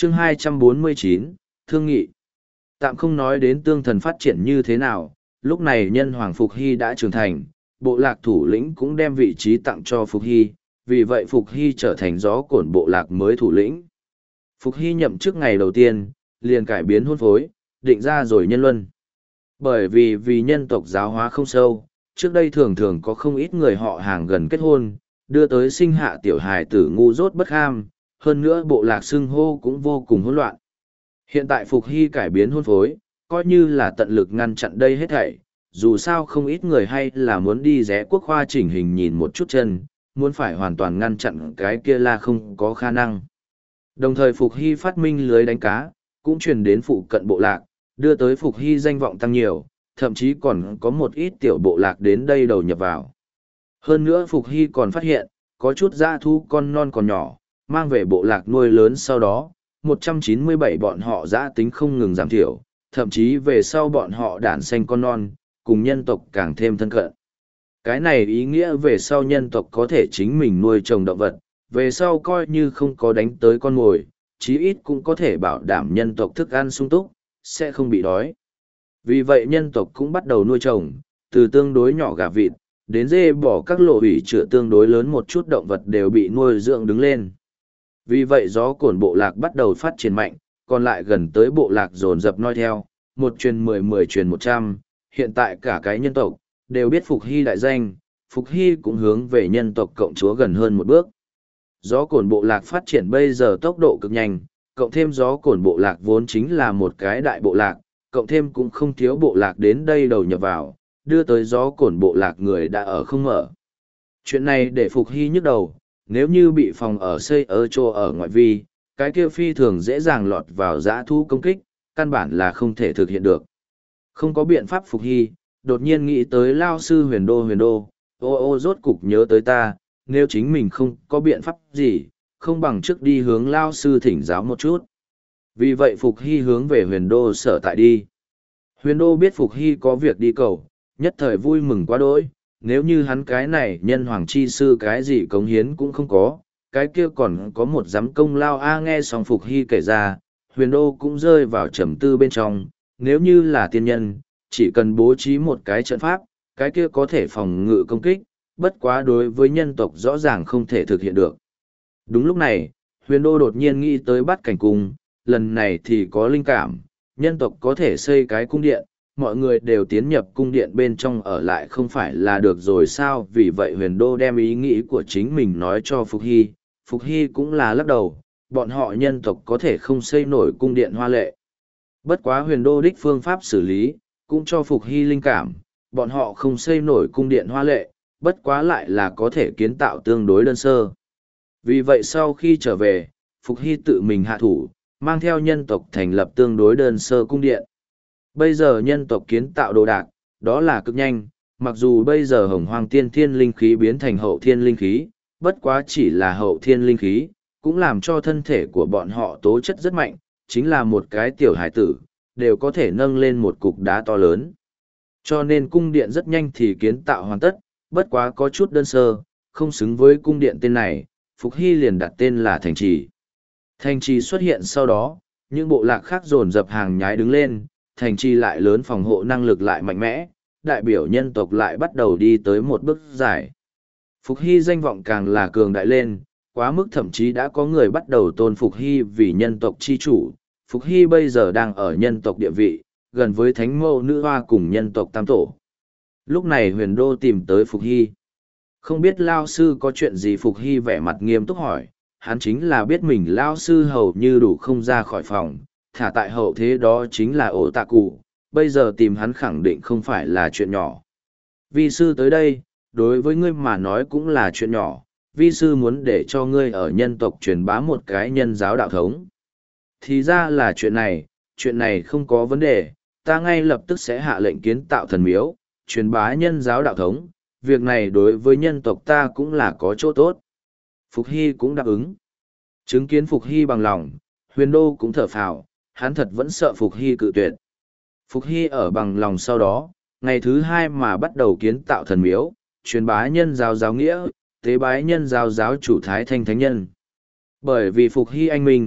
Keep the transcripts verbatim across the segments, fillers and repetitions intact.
chương hai trăm bốn mươi chín, Thương nghị. Tạm không nói đến tương thần phát triển như thế nào, lúc này nhân hoàng Phục Hy đã trưởng thành, bộ lạc thủ lĩnh cũng đem vị trí tặng cho Phục Hy, vì vậy Phục Hy trở thành gió cổn bộ lạc mới thủ lĩnh. Phục Hy nhậm chức ngày đầu tiên, liền cải biến hôn phối, định ra rồi nhân luân. Bởi vì vì nhân tộc giáo hóa không sâu, trước đây thường thường có không ít người họ hàng gần kết hôn, đưa tới sinh hạ tiểu hài tử ngu dốt bất ham, hơn nữa bộ lạc xưng hô cũng vô cùng hỗn loạn. Hiện tại Phục Hy cải biến hôn phối, coi như là tận lực ngăn chặn đây hết thảy, dù sao không ít người hay là muốn đi rẽ quốc khoa chỉnh hình nhìn một chút chân, muốn phải hoàn toàn ngăn chặn cái kia là không có khả năng. Đồng thời Phục Hy phát minh lưới đánh cá, cũng truyền đến phụ cận bộ lạc, đưa tới Phục Hy danh vọng tăng nhiều, thậm chí còn có một ít tiểu bộ lạc đến đây đầu nhập vào. Hơn nữa Phục Hy còn phát hiện, có chút dã thú con non còn nhỏ, mang về bộ lạc nuôi lớn sau đó, một trăm chín mươi bảy bọn họ dã tính không ngừng giảm thiểu, thậm chí về sau bọn họ đản sanh con non, cùng nhân tộc càng thêm thân cận. Cái này ý nghĩa về sau nhân tộc có thể chính mình nuôi trồng động vật, về sau coi như không có đánh tới con mồi, chí ít cũng có thể bảo đảm nhân tộc thức ăn sung túc, sẽ không bị đói. Vì vậy nhân tộc cũng bắt đầu nuôi trồng, từ tương đối nhỏ gà vịt, đến dê bỏ các lộ ủy chữa tương đối lớn một chút động vật đều bị nuôi dưỡng đứng lên. Vì vậy gió cổn bộ lạc bắt đầu phát triển mạnh, còn lại gần tới bộ lạc dồn dập noi theo, một truyền mười mười truyền một trăm, hiện tại cả cái nhân tộc, đều biết Phục Hy đại danh, Phục Hy cũng hướng về nhân tộc cộng chúa gần hơn một bước. Gió cổn bộ lạc phát triển bây giờ tốc độ cực nhanh, cộng thêm gió cổn bộ lạc vốn chính là một cái đại bộ lạc, cộng thêm cũng không thiếu bộ lạc đến đây đầu nhập vào, đưa tới gió cổn bộ lạc người đã ở không mở. Chuyện này để Phục Hy nhức đầu, nếu như bị phòng ở xây ở chỗ ở ngoại vi, cái kia phi thường dễ dàng lọt vào dã thú công kích, căn bản là không thể thực hiện được. Không có biện pháp Phục Hy, đột nhiên nghĩ tới Lao sư huyền đô huyền đô, ô ô rốt cục nhớ tới ta, nếu chính mình không có biện pháp gì, không bằng trước đi hướng Lao sư thỉnh giáo một chút. Vì vậy Phục Hy hướng về huyền đô sở tại đi. Huyền đô biết Phục Hy có việc đi cầu, nhất thời vui mừng quá đỗi, nếu như hắn cái này nhân hoàng chi sư cái gì cống hiến cũng không có, cái kia còn có một giám công lao a. Nghe xong Phục Hy kể ra, huyền đô cũng rơi vào trầm tư bên trong, nếu như là tiên nhân, chỉ cần bố trí một cái trận pháp, cái kia có thể phòng ngự công kích, bất quá đối với nhân tộc rõ ràng không thể thực hiện được. Đúng lúc này, huyền đô đột nhiên nghĩ tới bắt cảnh cung, lần này thì có linh cảm, nhân tộc có thể xây cái cung điện, mọi người đều tiến nhập cung điện bên trong ở lại không phải là được rồi sao. Vì vậy huyền đô đem ý nghĩ của chính mình nói cho Phục Hy, Phục Hy cũng là lắc đầu, bọn họ nhân tộc có thể không xây nổi cung điện hoa lệ. Bất quá huyền đô đích phương pháp xử lý, cũng cho Phục Hy linh cảm, bọn họ không xây nổi cung điện hoa lệ, bất quá lại là có thể kiến tạo tương đối đơn sơ. Vì vậy sau khi trở về, Phục Hy tự mình hạ thủ, mang theo nhân tộc thành lập tương đối đơn sơ cung điện. Bây giờ nhân tộc kiến tạo đồ đạc, đó là cực nhanh, mặc dù bây giờ hồng hoang tiên thiên linh khí biến thành hậu thiên linh khí, bất quá chỉ là hậu thiên linh khí, cũng làm cho thân thể của bọn họ tố chất rất mạnh, chính là một cái tiểu hải tử, đều có thể nâng lên một cục đá to lớn. Cho nên cung điện rất nhanh thì kiến tạo hoàn tất, bất quá có chút đơn sơ, không xứng với cung điện tên này, Phục Hy liền đặt tên là Thành Trì. Thành Trì xuất hiện sau đó, những bộ lạc khác dồn dập hàng nhái đứng lên, Thành Trì lại lớn, phòng hộ năng lực lại mạnh mẽ, đại biểu nhân tộc lại bắt đầu đi tới một bước dài. Phục Hy danh vọng càng là cường đại lên, quá mức thậm chí đã có người bắt đầu tôn Phục Hy vì nhân tộc chi chủ. Phục Hy bây giờ đang ở nhân tộc địa vị, gần với thánh mẫu nữ hoa cùng nhân tộc tam tổ. Lúc này huyền đô tìm tới Phục Hy. Không biết Lao sư có chuyện gì? Phục Hy vẻ mặt nghiêm túc hỏi, hắn chính là biết mình Lao sư hầu như đủ không ra khỏi phòng, thả tại hậu thế đó chính là ổ tạ cụ, bây giờ tìm hắn khẳng định không phải là chuyện nhỏ. Vi sư tới đây, đối với ngươi mà nói cũng là chuyện nhỏ, vi sư muốn để cho ngươi ở nhân tộc truyền bá một cái nhân giáo đạo thống. Thì ra là chuyện này, chuyện này không có vấn đề, ta ngay lập tức sẽ hạ lệnh kiến tạo thần miếu, truyền bá nhân giáo đạo thống, việc này đối với nhân tộc ta cũng là có chỗ tốt. Phục Hy cũng đáp ứng. Chứng kiến Phục Hy bằng lòng, huyền đô cũng thở phào, hắn thật vẫn sợ Phục Hy cự tuyệt. Phục Hy ở bằng lòng sau đó, ngày thứ hai mà bắt đầu kiến tạo thần miếu, truyền bá nhân giáo giáo nghĩa, tế bái nhân giáo giáo chủ Thái Thanh Thánh Nhân. Bởi vì Phục Hy anh minh,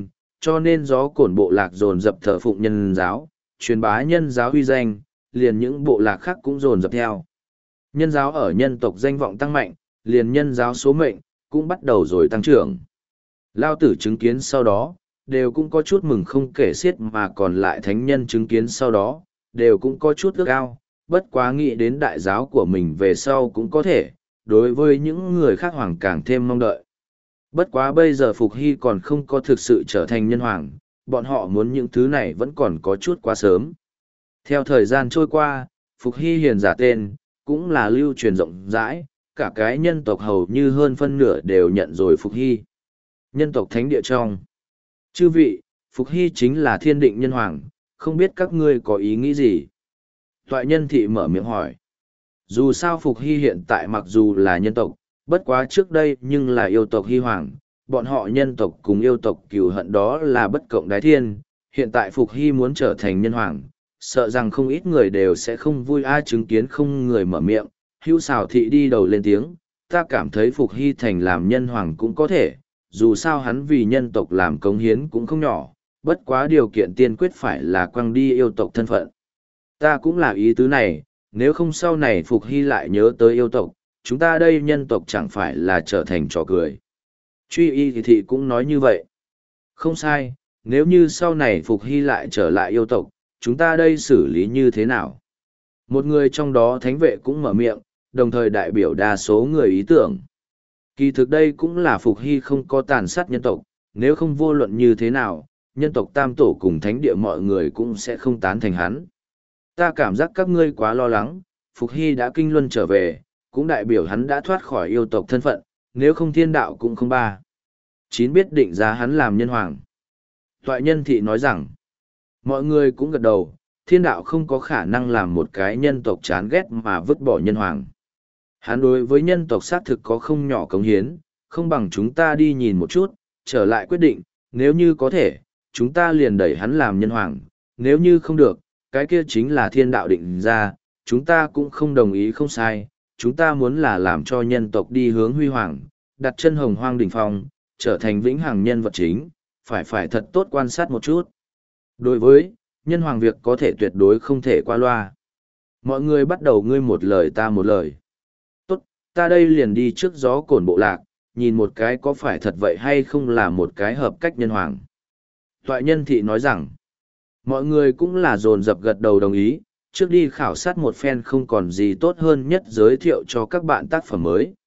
cho nên gió cổn bộ lạc dồn dập thờ phụng nhân giáo, truyền bá nhân giáo huy danh, liền những bộ lạc khác cũng dồn dập theo. Nhân giáo ở nhân tộc danh vọng tăng mạnh, liền nhân giáo số mệnh, cũng bắt đầu rồi tăng trưởng. Lao tử chứng kiến sau đó, đều cũng có chút mừng không kể xiết mà còn lại thánh nhân chứng kiến sau đó, đều cũng có chút ước ao, bất quá nghĩ đến đại giáo của mình về sau cũng có thể, đối với những người khác hoàng càng thêm mong đợi. Bất quá bây giờ Phục Hy còn không có thực sự trở thành nhân hoàng, bọn họ muốn những thứ này vẫn còn có chút quá sớm. Theo thời gian trôi qua, Phục Hy hiền giả tên, cũng là lưu truyền rộng rãi, cả cái nhân tộc hầu như hơn phân nửa đều nhận rồi Phục Hy. Nhân tộc thánh địa trong. Chư vị, Phục Hy chính là thiên định nhân hoàng, không biết các ngươi có ý nghĩ gì? Toại nhân thị mở miệng hỏi. Dù sao Phục Hy hiện tại mặc dù là nhân tộc, bất quá trước đây nhưng là yêu tộc Hy hoàng, bọn họ nhân tộc cùng yêu tộc cừu hận đó là bất cộng đái thiên, hiện tại Phục Hy muốn trở thành nhân hoàng, sợ rằng không ít người đều sẽ không vui ai chứng kiến không người mở miệng, hữu xào thị đi đầu lên tiếng, ta cảm thấy Phục Hy thành làm nhân hoàng cũng có thể, dù sao hắn vì nhân tộc làm cống hiến cũng không nhỏ, bất quá điều kiện tiên quyết phải là quăng đi yêu tộc thân phận. Ta cũng là ý tứ này, nếu không sau này Phục Hy lại nhớ tới yêu tộc, chúng ta đây nhân tộc chẳng phải là trở thành trò cười. Truy y thì thị cũng nói như vậy. Không sai, nếu như sau này Phục Hy lại trở lại yêu tộc, chúng ta đây xử lý như thế nào? Một người trong đó thánh vệ cũng mở miệng, đồng thời đại biểu đa số người ý tưởng. Kỳ thực đây cũng là Phục Hy không có tàn sát nhân tộc, nếu không vô luận như thế nào, nhân tộc tam tổ cùng thánh địa mọi người cũng sẽ không tán thành hắn. Ta cảm giác các ngươi quá lo lắng, Phục Hy đã kinh luân trở về, cũng đại biểu hắn đã thoát khỏi yêu tộc thân phận, nếu không thiên đạo cũng không ba. Chín biết định giá hắn làm nhân hoàng. Toại nhân thị nói rằng, mọi người cũng gật đầu, thiên đạo không có khả năng làm một cái nhân tộc chán ghét mà vứt bỏ nhân hoàng. Hắn đối với nhân tộc xác thực có không nhỏ cống hiến, không bằng chúng ta đi nhìn một chút, trở lại quyết định, nếu như có thể, chúng ta liền đẩy hắn làm nhân hoàng, nếu như không được, cái kia chính là thiên đạo định ra, chúng ta cũng không đồng ý không sai, chúng ta muốn là làm cho nhân tộc đi hướng huy hoàng, đặt chân hồng hoang đỉnh phong, trở thành vĩnh hằng nhân vật chính, phải phải thật tốt quan sát một chút. Đối với, nhân hoàng việc có thể tuyệt đối không thể qua loa. Mọi người bắt đầu ngươi một lời ta một lời. Tốt, ta đây liền đi trước gió cổn bộ lạc, nhìn một cái có phải thật vậy hay không là một cái hợp cách nhân hoàng. Toại nhân thị nói rằng, mọi người cũng là dồn dập gật đầu đồng ý, trước đi khảo sát một phen không còn gì tốt hơn nhất giới thiệu cho các bạn tác phẩm mới.